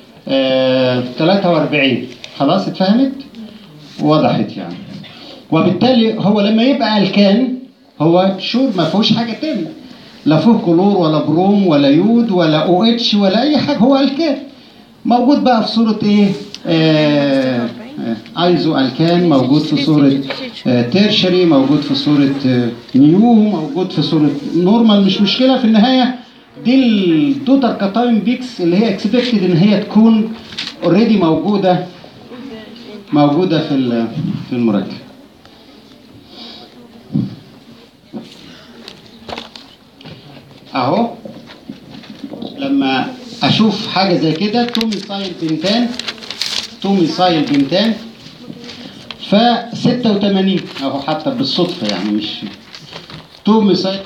43. خلاص اتفهمت؟ وضحت يعني. وبالتالي هو لما يبقى الكان هو شور ما فيهوش حاجة تانية، لا فيه كلور ولا بروم ولا يود ولا OH ولا أي حاجة، هو الكان موجود بقى في صورة إيه؟ ايزو الكان، موجود في صورة تيرشري، موجود في صورة نيو، موجود في صورة نورمال، مش مشكلة. في النهاية دي التوتال كاتايون بيكس اللي هي اكسبكتد ان هي تكون اوريدي موجودة في المركب. اهو لما اشوف حاجة زي كده 2 ميثايل بنتان ف 86 اهو، حتى بالصدفة يعني مش 2 ميثايل،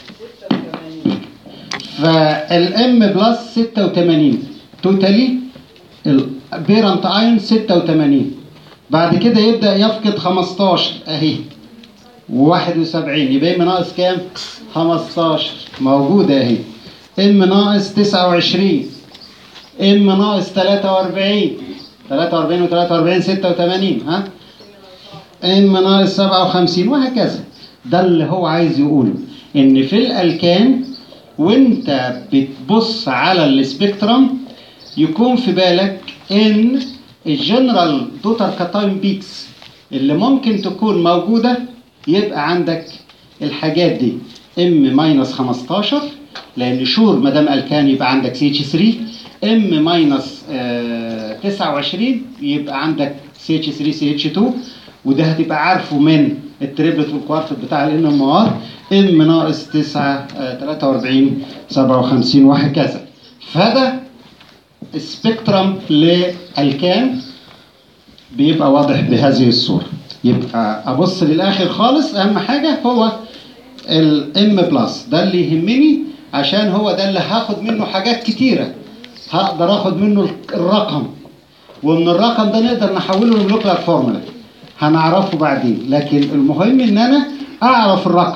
فالام بلس 86 توتالي البيرنت ايون 86. بعد كده يبدأ يفقد 15 اهي و71، يبقى ام ناقص كام؟ 15 موجودة اهي. ام ناقص 29، ام ناقص 43 و43 86 ها، ام ناقص 57 وهكذا. ده اللي هو عايز يقوله، ان في الالكان وانت بتبص على السبيكترم يكون في بالك ان الجنرال توتال كاتايون بيكس اللي ممكن تكون موجوده يبقى عندك الحاجات دي ام ماينس 15 لان شور ما دام الكان يبقى عندك CH3، ام ماينس 29 يبقى عندك CH3 CH2، وده هتبقى عارفه من التريبلت والكوارتت بتاع الNMR، ام ناقص 9 43 57 وهكذا. فده السبيكترم للكان بيبقى واضح بهذه الصورة. يبقى ابص للاخر خالص، اهم حاجة هو الام بلس، ده اللي يهمني عشان هو ده اللي هاخد منه حاجات كتيرة، هقدر اخد منه الرقم، ومن الرقم ده نقدر نحوله لمولكيولار فورمولا هنعرفه بعدين، لكن المهم ان انا اعرف الرقم.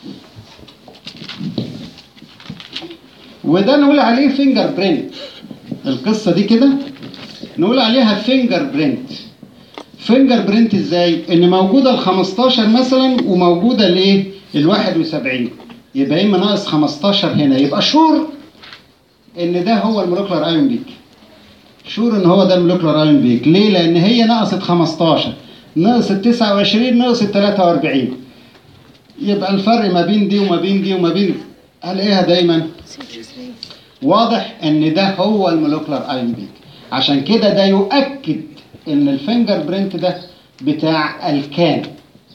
وده نقول عليه فينجر برينت، القصة دي كده نقول عليها فينجر برينت. فينجر برينت ازاي؟ ان موجودة ال 15 مثلا وموجودة الايه؟ ال 71، يبقى اما ناقص 15 هنا، يبقى شور ان ده هو المولكيولار ايون بيك. شور ان هو ده المولكيولار ايون بيك. ليه؟ لان هي نقصت 15 نقصت 29 نقصت 43، يبقى الفرق ما بين دي وما بين دي وما بين هلاقيها دايما واضح ان ده هو المولكيولار ايون بيك. عشان كده ده يؤكد ان الفينجر برينت ده بتاع الكان.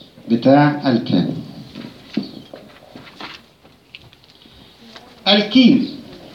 الكين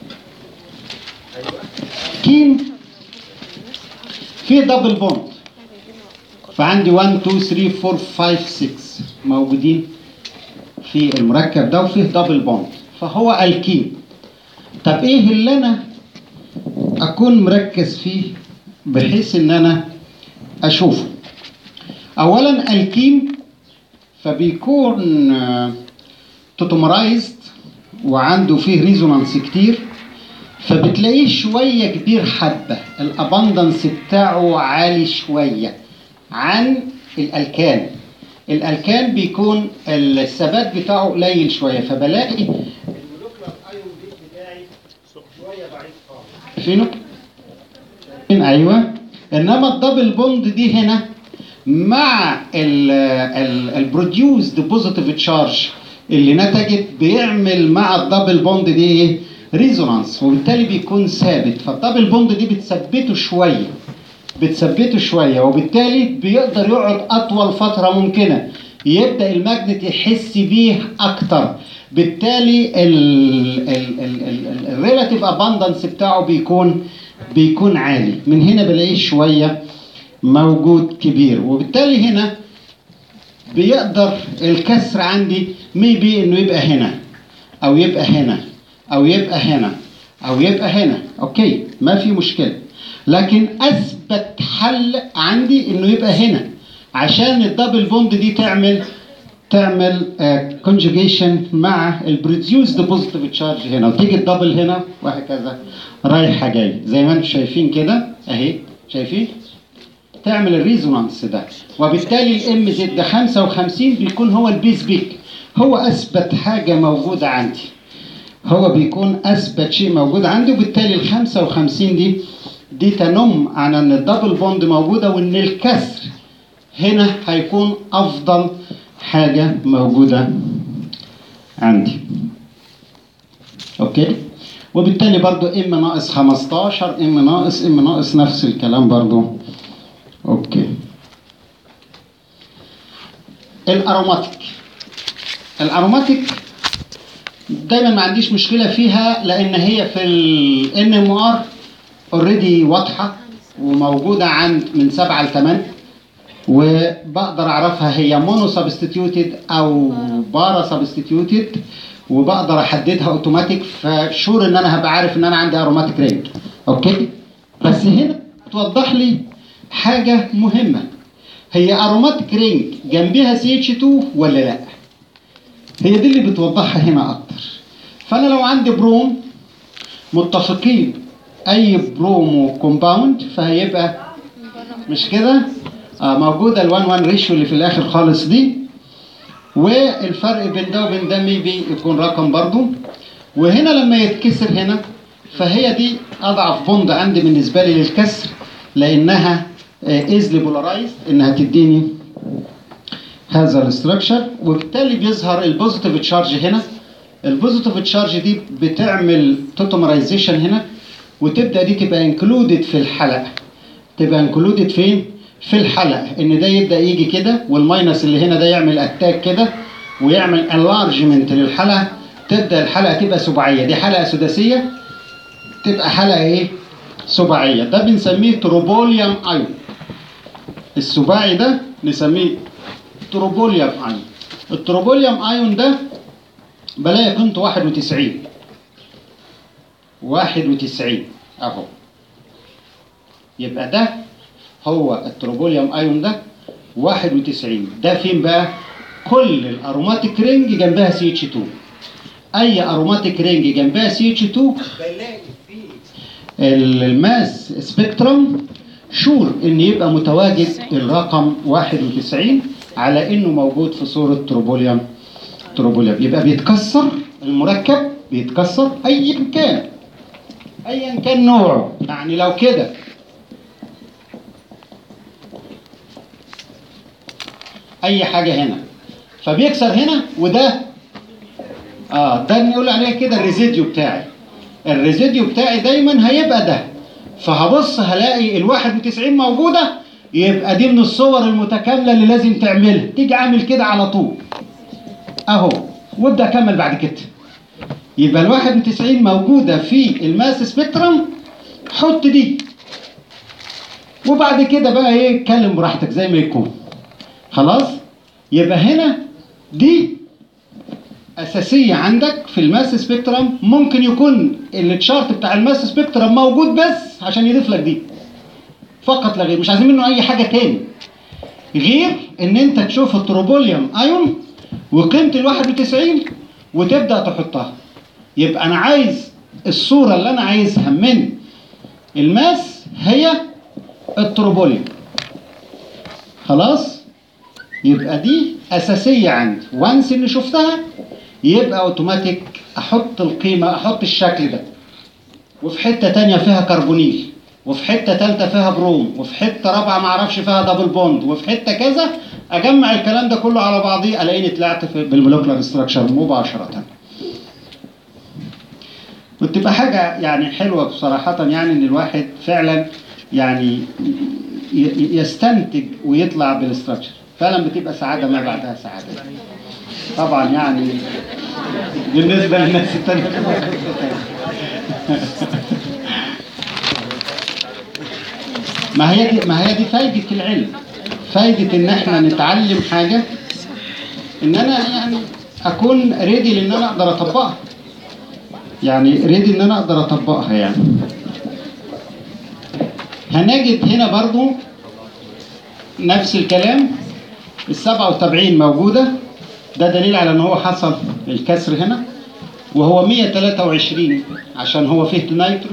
في دبل بوند، فعندي 1 2 3 4 5 6 موجودين في المركب ده وفيه دبل بوند، فهو الكين. طب ايه اللي انا اكون مركز فيه بحيث ان انا اشوفه؟ اولا الكين فبيكون توتومرايزد وعنده فيه ريزونانس كتير، فبتلاقيه شوية كبير حبة، الاباندنس بتاعه عالي شوية عن الالكان. الالكان بيكون الثبات بتاعه قليل شوية، فبلاقي المولكيولار ايون بيك بتاعي شوية ضعيف خالص. فينه؟ ايوه. انما الدبل بوند دي هنا مع البروديوسد بوزيتيف تشارج اللي نتجت بيعمل مع الدبل بوند دي ايه؟ ريزونانس، وبالتالي بيكون ثابت. فالدبل بوند دي بتثبته شويه وبالتالي بيقدر يقعد اطول فتره ممكنه، يبدا الماجنت يحس بيه اكتر، بالتالي الريلاتيف اباندنس بتاعه بيكون عالي. من هنا بلاقيه شويه موجود كبير، وبالتالي هنا بيقدر الكسر عندي ميبي انه يبقى هنا او يبقى هنا او يبقى هنا او يبقى هنا، اوكي ما في مشكله. لكن اثبت حل عندي انه يبقى هنا، عشان الدبل بوند دي تعمل كونجوجيشن مع البروديوسد بوزيتيف تشارج هنا، وتيجي الدبل هنا وهكذا رايحه جايه زي ما انتم شايفين كده اهي، شايفين؟ تعمل الريزونانس ده، وبالتالي الام زد 55 بيكون هو البيس بيك، هو اثبت حاجه موجوده عندي، هو بيكون اثبت شيء موجود عندي، وبالتالي ال 55 دي تنم عن ان الدبل بوند موجوده، وان الكسر هنا هيكون افضل حاجه موجوده عندي. اوكي؟ وبالتالي برضو ام ناقص 15 ام ناقص نفس الكلام برضو. اوكي. الاروماتيك دايما ما عنديش مشكله فيها، لان هي في الان ام ار اوريدي واضحه وموجوده عند من 7 ل 8، وبقدر اعرفها هي مونو سبستيتيوتد او بارا سبستيتيوتد، وبقدر احددها اوتوماتيك، فشور ان انا هبقى عارف ان انا عندي اروماتيك رينج. اوكي؟ بس هنا توضح لي حاجه مهمه، هي اروماتيك رينج جنبها سي اتش 2 ولا لا؟ هي دي اللي بتوضحها هنا اكتر. فانا لو عندي بروم متفقين اي برومو كومباوند فهيبقى مش كده موجوده ال1:1 ريشيو اللي في الاخر خالص دي، والفرق بين ده وبين ده ميبي يكون رقم برضو، وهنا لما يتكسر هنا فهي دي اضعف بوند عندي بالنسبه لي للكسر، لانها ايزلي بولارايزد، انها تديني هذا الاستراكشر، وبالتالي بيظهر البوزيتيف تشارج هنا. البوزيتيف تشارج دي بتعمل توتومرايزيشن هنا، وتبدا دي تبقى انكلودد في الحلقه. تبقى انكلودد فين؟ في الحلقه، ان ده يبدا يجي كده، والماينس اللي هنا ده يعمل اتاك كده ويعمل انلارجمنت للحلقه، تبدا الحلقه تبقى سباعيه. دي حلقه سداسيه تبقى حلقه ايه؟ سباعيه. ده بنسميه تروبوليوم ايون. السباعي ده نسميه تروبوليوم ايون. التروبوليوم ايون ده بلاقي قيمته 91 اهو. يبقى ده هو التروبوليوم ايون ده 91. ده فين بقى؟ كل الاروماتيك رينج جنبها سي اتش 2. اي اروماتيك رينج جنبها سي اتش 2 بلاقي في الماس سبيكترم شور ان يبقى متواجد الرقم 91 على انه موجود في صوره تروبوليوم. يبقى بيتكسر المركب، بيتكسر ايا كان نوعه. يعني لو كده اي حاجه هنا فبيكسر هنا، وده ده نقول عليه كده الريزيديو بتاعي. الريزيديو بتاعي دايما هيبقى ده، فهبص هلاقي ال 91 موجوده، يبقى دي من الصور المتكامله اللي لازم تعملها. تيجي عامل كده على طول اهو، وابدا اكمل بعد كده. يبقى ال 91 موجوده في الماس سبيكترم، حط دي، وبعد كده بقى ايه، اتكلم براحتك زي ما يكون. خلاص؟ يبقى هنا دي اساسيه عندك في الماس سبيكترم. ممكن يكون التشارت بتاع الماس سبيكترم موجود بس عشان يضيف لك دي فقط لا غير، مش عايزين منه اي حاجه تاني غير ان انت تشوف التروبوليوم ايون وقيمه ال 91 وتبدا تحطها. يبقى انا عايز الصوره اللي انا عايزها من الماس هي التروبوليوم. خلاص؟ يبقى دي اساسيه عندي. وانس اني شفتها يبقى اوتوماتيك احط القيمه، احط الشكل ده، وفي حته تانية فيها كربونيل، وفي حته ثالثه فيها بروم، وفي حته رابعه ما اعرفش فيها دبل بوند، وفي حته كذا. اجمع الكلام ده كله على بعضيه الاقيني طلعت بالمولكيولار ستراكشر مباشره. وتبقى حاجه يعني حلوه بصراحه، يعني ان الواحد فعلا يعني يستنتج ويطلع بالاستراكشر. فعلا بتبقى سعاده ما بعدها سعاده. طبعا يعني بالنسبه للناس الثانيه ما هي دي فايده العلم. فايده ان احنا نتعلم حاجه، ان انا يعني اكون ريدي لان انا اقدر اطبقها. يعني هنجد هنا برضو نفس الكلام. ال 77 موجودة، ده دليل على ان هو حصل الكسر هنا، وهو 123 عشان هو فيه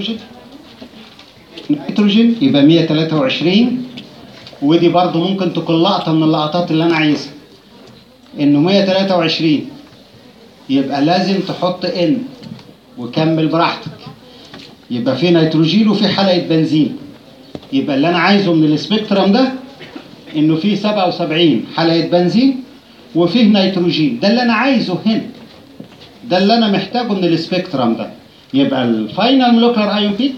نيتروجين يبقى 123. ودي برضو ممكن تكون لقطة من اللقطات اللي انا عايزها، انه 123 يبقى لازم تحط ان وكمل براحتك. يبقى في نيتروجين وفي حلقة بنزين، يبقى اللي انا عايزه من السبيكترم ده انه فيه 77 حلقة بنزين وفيه نيتروجين. ده اللي انا عايزه هنا، ده اللي انا محتاجه من السبيكترم ده. يبقى الفاينل مولكيولار ايون بيك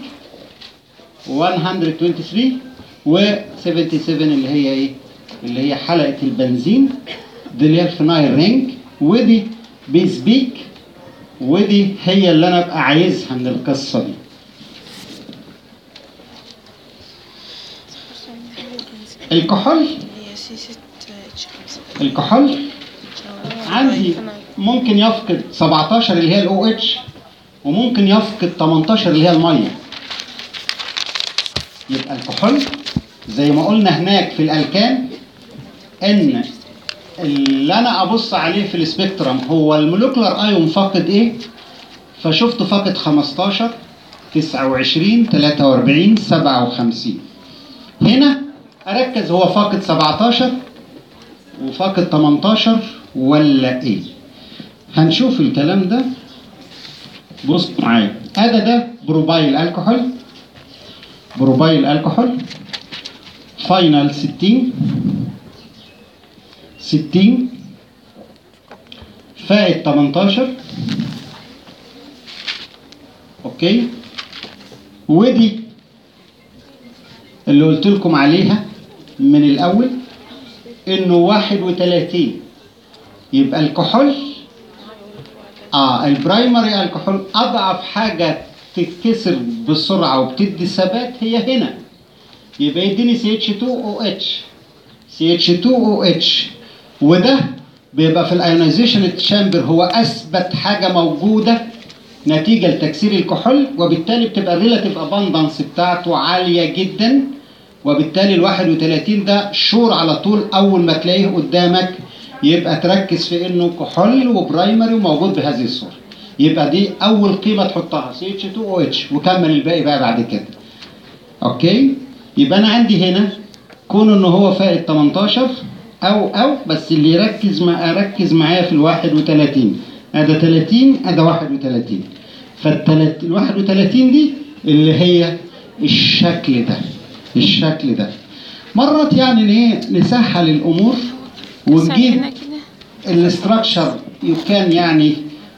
123 و77 اللي هي ايه؟ اللي هي حلقة البنزين، دي اللي هي الفينايل رينج، ودي بيز بيك، ودي هي اللي انا ابقى عايزها من القصة دي. الكحول، الكحول عندي ممكن يفقد 17 اللي هي الاو اتش، وممكن يفقد 18 اللي هي الميه. يبقى الكحول زي ما قلنا هناك في الالكان، ان اللي انا ابص عليه في السبيكترم هو المولكيولار ايون فاقد ايه، فشفت فاقد 15 29 43 57. هنا اركز هو فاقد 17 وفاقد 18 ولا ايه. هنشوف الكلام ده. بص معايا، ده بروبايل الكحول، بروبايل الكحول فاينل 60 فائد 18. اوكي، ودي اللي قلت لكم عليها من الاول انه 31. يبقى الكحول البرايمري الكحول اضعف حاجه تتكسر بسرعه وبتدي ثبات هي هنا، يبقى يديني CH2OH. CH2OH وده بيبقى في الايونيزيشن تشامبر هو اثبت حاجه موجوده نتيجه لتكسير الكحول، وبالتالي بتبقى الريلاتيف اباندانس بتاعته عاليه جدا، وبالتالي ال 31 ده شور على طول اول ما تلاقيه قدامك يبقى تركز في انه كحول وبرايمري وموجود بهذه الصوره. يبقى دي اول قيمه تحطها CH2OH، وكمل الباقي بقى بعد كده. اوكي، يبقى انا عندي هنا كون انه هو فائد 18 او بس اللي يركز معايا في ال 31 ادي 30 ادي 31. فال 31 دي اللي هي الشكل ده. مرات يعني ايه نسهل الامور ونجيب الاستراكشر كان يعني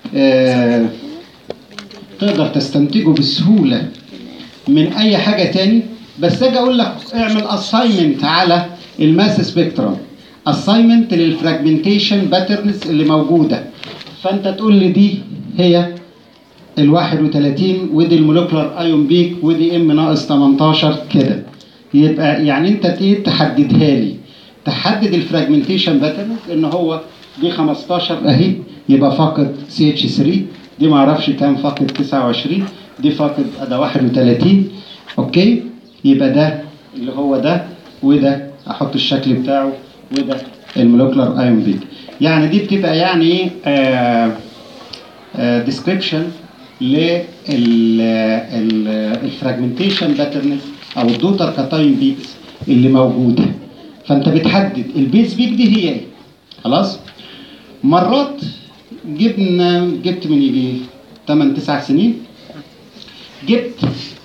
تقدر تستنتجه بسهوله من اي حاجه تاني. بس اجي اقول لك اعمل اساينمنت على الماس سبيكترم، اساينمنت للفراجمنتيشن باترنز اللي موجوده، فانت تقول لي دي هي ال 31 ودي المولكيولار ايون بيك ودي ام ناقص 18 كده. يبقى يعني انت تحددها لي، تحدد الفراجمنتيشن باترنز ان هو دي 15 اهي يبقى فاقد CH3، دي ما اعرفش كام فاقد 29، دي فاقد ده 31. اوكي، يبقى ده اللي هو ده، وده احط الشكل بتاعه، وده المولكيولار ايون بيك. يعني دي بتبقى يعني ايه ديسكريبشن للفراجمنتيشن باترنز او الدوتر كاتاين بيكس اللي موجوده. فانت بتحدد البيز بيك دي هي ايه. خلاص، مرات جبت من يجي 8 9 سنين جبت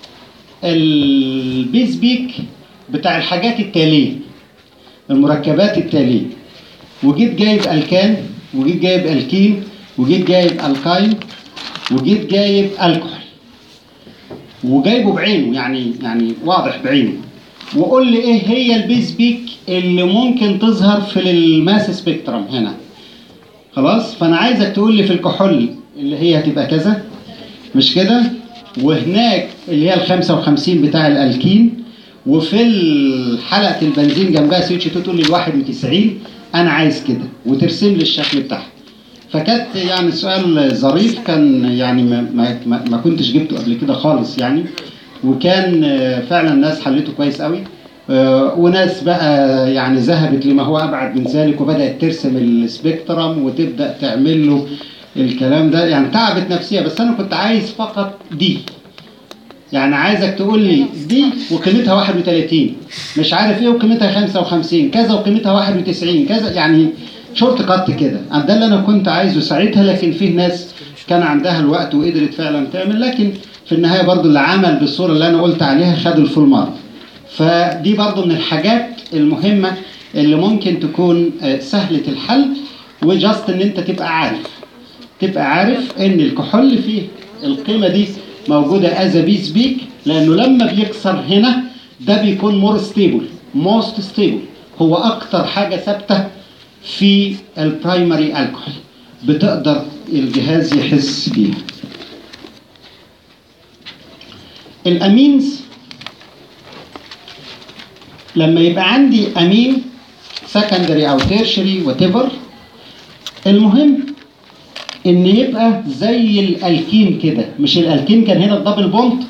البيز بيك بتاع الحاجات التاليه، المركبات التاليه، وجيت جايب الكان وجيت جايب الكين وجيت جايب الكاين وجيت جايب الكحول وجايبه بعينه، يعني واضح بعينه، وقول لي ايه هي البيز بيك اللي ممكن تظهر في الماس سبيكترم هنا. خلاص، فانا عايزك تقول لي في الكحول اللي هي هتبقى كذا، مش كده؟ وهناك اللي هي ال 55 بتاع الالكين، وفي حلقه البنزين جنبها CH2 تقول لي ال 91. انا عايز كده وترسم لي الشكل بتاعها. فكانت يعني سؤال ظريف، كان يعني ما كنتش جبته قبل كده خالص يعني، وكان فعلا الناس حلته كويس قوي. وناس بقى يعني ذهبت لما هو ابعد من ذلك وبدات ترسم السبيكترم وتبدا تعمل له الكلام ده، يعني تعبت نفسيها. بس انا كنت عايز فقط دي، يعني عايزك تقول لي دي وقيمتها 31 مش عارف ايه وقيمتها 55 كذا وقيمتها 91 كذا، يعني شورت كات كده. ده اللي انا كنت عايزه ساعتها. لكن فيه ناس كان عندها الوقت وقدرت فعلا تعمل، لكن في النهايه برضو اللي عمل بالصوره اللي انا قلت عليها خدوا الفول مارك. فدي برضو من الحاجات المهمه اللي ممكن تكون سهله الحل، وجاست ان انت تبقى عارف ان الكحول فيه القيمه دي موجوده از بيس بيك، لانه لما بيكسر هنا ده بيكون موست ستيبل، هو اكتر حاجه ثابته في البرايمري الكحول بتقدر الجهاز يحس بيها. الامينز لما يبقى عندي امين سكندري او تيرشري واتيفر، المهم ان يبقى زي الالكين كده. مش الالكين كان هنا الدبل بوند،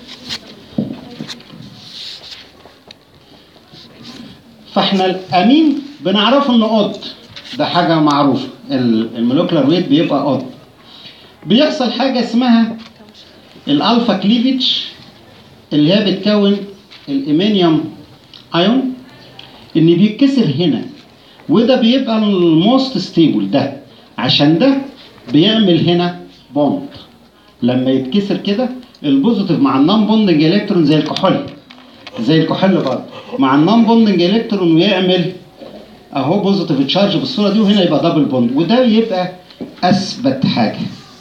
فاحنا الامين بنعرفه انه اود، ده حاجه معروفه، المولكيولر ويت بيبقى اود. بيحصل حاجه اسمها الالفا كليفج اللي هي بتكون الامينيوم ايون، ان بيتكسر هنا، وده بيبقى الموست ستيبل ده، عشان ده بيعمل هنا بوند. لما يتكسر كده البوزيتيف مع النون بوندنج الكترون زي الكحول برضه مع النون بوندنج الكترون، ويعمل اهو بوزيتيف تشارج بالصوره دي، وهنا يبقى دبل بوند، وده يبقى اثبت حاجه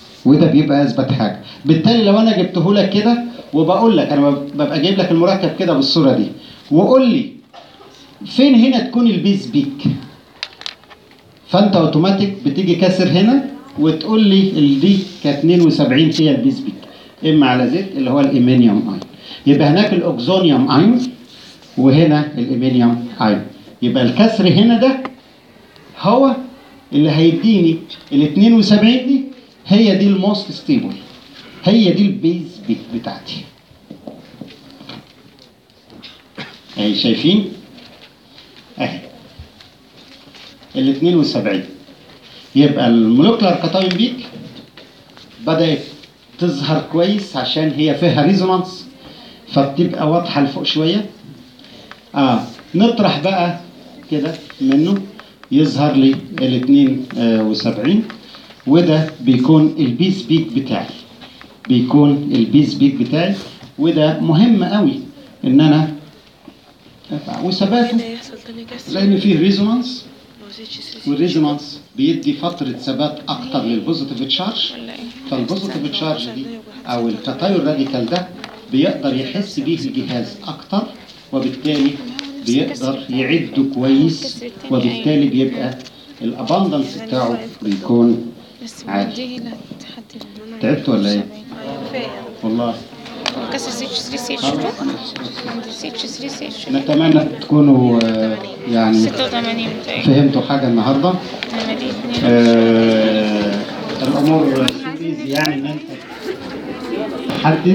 بالتالي لو انا جبته لك كده وبقول لك انا ببقى جايب لك المركب كده بالصوره دي، وقول لي فين هنا تكون البيس بيك، فانت اوتوماتيك بتيجي كاسر هنا وتقول لي دي كانت 72 هي البيس بيك، اما على زد اللي هو الامينيوم ايون. يبقى هناك الاوكسونيوم ايون وهنا الامينيوم ايون، يبقى الكسر هنا ده هو اللي هيديني ال 72 دي، هي دي الموست ستيبل، هي دي البيز بيك بتاعتي. اهي شايفين اهي ال 72. يبقى المولكيولر كاتايون بيك بدأت تظهر كويس عشان هي فيها ريزونانس، فبتبقى واضحه لفوق شويه. نطرح بقى كده منه يظهر لي ال 72، وده بيكون البيس بيك بتاعي، وده مهم قوي ان انا وثباته، لان فيه ريزونانس، والريزونانس بيدي فتره ثبات اكتر للبوزيتيف تشارج، فالبوزيتيف تشارج دي او الكاتايون راديكال ده بيقدر يحس بيه الجهاز اكتر، وبالتالي بيقدر يعده كويس، وبالتالي بيبقى الاباندنس بتاعه بيكون عالي. تعبت ولا ايه؟ والله نتمنى تكونوا يعني فهمتوا حاجه النهارده. الامور يعني ان انت حد